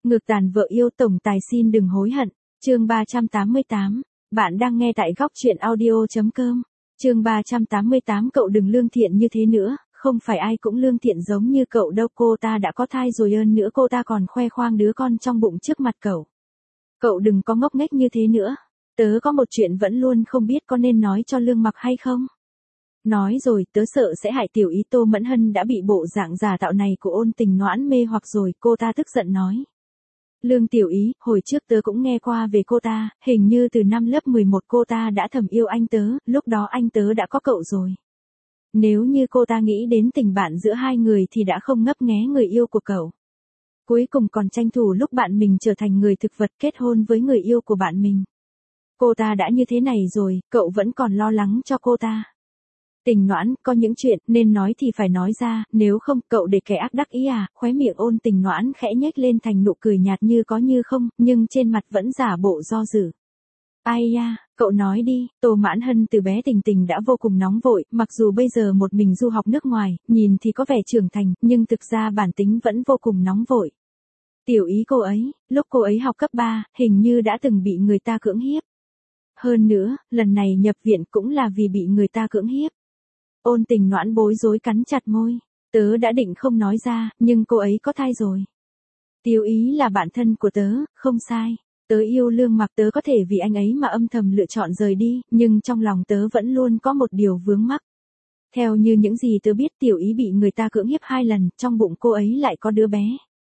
Ngược tàn vợ yêu tổng tài xin đừng hối hận. Chương 388. Bạn đang nghe tại góc truyện audio.com. Chương 388. Cậu đừng lương thiện như thế nữa, không phải ai cũng lương thiện giống như cậu đâu. Cô ta đã có thai rồi, hơn nữa cô ta còn khoe khoang đứa con trong bụng trước mặt cậu. Cậu đừng có ngốc nghếch như thế nữa. Tớ có một chuyện vẫn luôn không biết có nên nói cho Lương Mặc hay không. Nói rồi, tớ sợ sẽ hại tiểu ý. Tô Mẫn Hân đã bị bộ dạng giả tạo này của Ôn Tình Noãn mê hoặc rồi, cô ta tức giận nói. Lương tiểu ý, hồi trước tớ cũng nghe qua về cô ta, hình như từ năm lớp 11 cô ta đã thầm yêu anh tớ, lúc đó anh tớ đã có cậu rồi. Nếu như cô ta nghĩ đến tình bạn giữa hai người thì đã không ngấp nghé người yêu của cậu. Cuối cùng còn tranh thủ lúc bạn mình trở thành người thực vật kết hôn với người yêu của bạn mình. Cô ta đã như thế này rồi, cậu vẫn còn lo lắng cho cô ta. Tình Noãn, có những chuyện nên nói thì phải nói ra, nếu không cậu để kẻ ác đắc ý à. Khóe miệng Ôn Tình Noãn khẽ nhếch lên thành nụ cười nhạt như có như không, nhưng trên mặt vẫn giả bộ do dự. Ai da, cậu nói đi. Tô Mãn Hân từ bé Tình Tình đã vô cùng nóng vội, mặc dù bây giờ một mình du học nước ngoài, nhìn thì có vẻ trưởng thành, nhưng thực ra bản tính vẫn vô cùng nóng vội. Tiểu ý cô ấy, lúc cô ấy học cấp 3, hình như đã từng bị người ta cưỡng hiếp. Hơn nữa, lần này nhập viện cũng là vì bị người ta cưỡng hiếp. Ôn Tình Noãn bối rối cắn chặt môi. Tớ đã định không nói ra, nhưng cô ấy có thai rồi. Tiểu ý là bạn thân của tớ, không sai. Tớ yêu Lương Mặc, tớ có thể vì anh ấy mà âm thầm lựa chọn rời đi, nhưng trong lòng tớ vẫn luôn có một điều vướng mắc. Theo như những gì tớ biết, tiểu ý bị người ta cưỡng hiếp 2 lần, trong bụng cô ấy lại có đứa bé.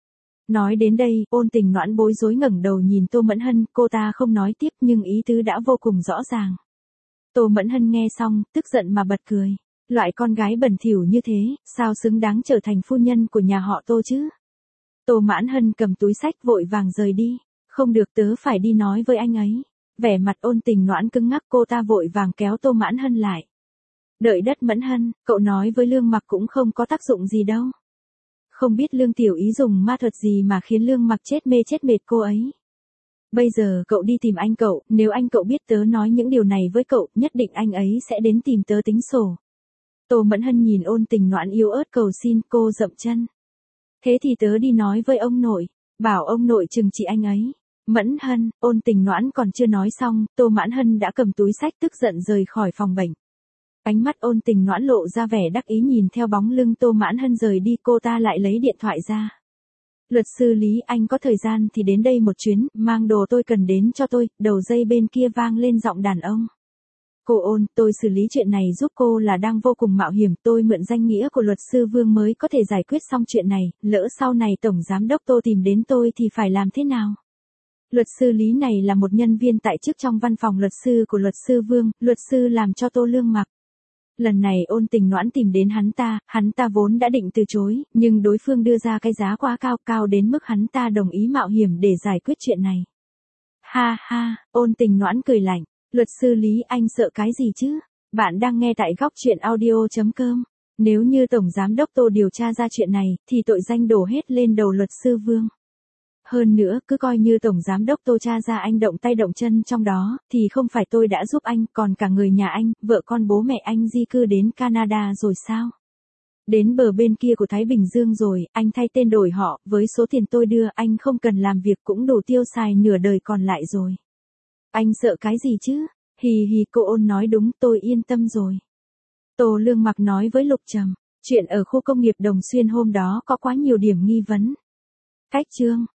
Nói đến đây, Ôn Tình Noãn bối rối ngẩng đầu nhìn Tô Mẫn Hân, cô ta không nói tiếp nhưng ý tứ đã vô cùng rõ ràng. Tô Mẫn Hân nghe xong, tức giận mà bật cười. Loại con gái bẩn thỉu như thế, sao xứng đáng trở thành phu nhân của nhà họ Tô chứ? Tô Mãn Hân cầm túi xách vội vàng rời đi. Không được, tớ phải đi nói với anh ấy. Vẻ mặt Ôn Tình Noãn cứng ngắc, cô ta vội vàng kéo Tô Mãn Hân lại. Đợi đất Mẫn Hân, cậu nói với Lương Mặc cũng không có tác dụng gì đâu. Không biết Lương tiểu ý dùng ma thuật gì mà khiến Lương Mặc chết mê chết mệt cô ấy. Bây giờ cậu đi tìm anh cậu, nếu anh cậu biết tớ nói những điều này với cậu, nhất định anh ấy sẽ đến tìm tớ tính sổ. Tô Mẫn Hân nhìn Ôn Tình Noãn yếu ớt cầu xin, cô dậm chân. Thế thì tớ đi nói với ông nội, bảo ông nội trừng trị anh ấy. Mẫn Hân, Ôn Tình Noãn còn chưa nói xong, Tô Mãn Hân đã cầm túi xách tức giận rời khỏi phòng bệnh. Ánh mắt Ôn Tình Noãn lộ ra vẻ đắc ý nhìn theo bóng lưng Tô Mãn Hân rời đi, cô ta lại lấy điện thoại ra. Luật sư Lý, anh có thời gian thì đến đây một chuyến, mang đồ tôi cần đến cho tôi. Đầu dây bên kia vang lên giọng đàn ông. Cô Ôn, tôi xử lý chuyện này giúp cô là đang vô cùng mạo hiểm, tôi mượn danh nghĩa của luật sư Vương mới có thể giải quyết xong chuyện này, lỡ sau này tổng giám đốc Tô tìm đến tôi thì phải làm thế nào? Luật sư Lý này là một nhân viên tại chức trong văn phòng luật sư của luật sư Vương, luật sư làm cho Tô Lương Mặc. Lần này Ôn Tình Noãn tìm đến hắn ta vốn đã định từ chối, nhưng đối phương đưa ra cái giá quá cao, cao đến mức hắn ta đồng ý mạo hiểm để giải quyết chuyện này. Ha ha, Ôn Tình Noãn cười lạnh. Luật sư Lý, anh sợ cái gì chứ? Bạn đang nghe tại góc truyện audio.com. Nếu như tổng giám đốc Tô điều tra ra chuyện này, thì tội danh đổ hết lên đầu luật sư Vương. Hơn nữa, cứ coi như tổng giám đốc Tô tra ra anh động tay động chân trong đó, thì không phải tôi đã giúp anh, còn cả người nhà anh, vợ con bố mẹ anh di cư đến Canada rồi sao? Đến bờ bên kia của Thái Bình Dương rồi, anh thay tên đổi họ, với số tiền tôi đưa, anh không cần làm việc cũng đủ tiêu xài nửa đời còn lại rồi. Anh sợ cái gì chứ? Hì hì, cô Ôn nói đúng, tôi yên tâm rồi. Tô Lương Mặc nói với Lục Trầm, chuyện ở khu công nghiệp Đồng Xuyên hôm đó có quá nhiều điểm nghi vấn. Cách chương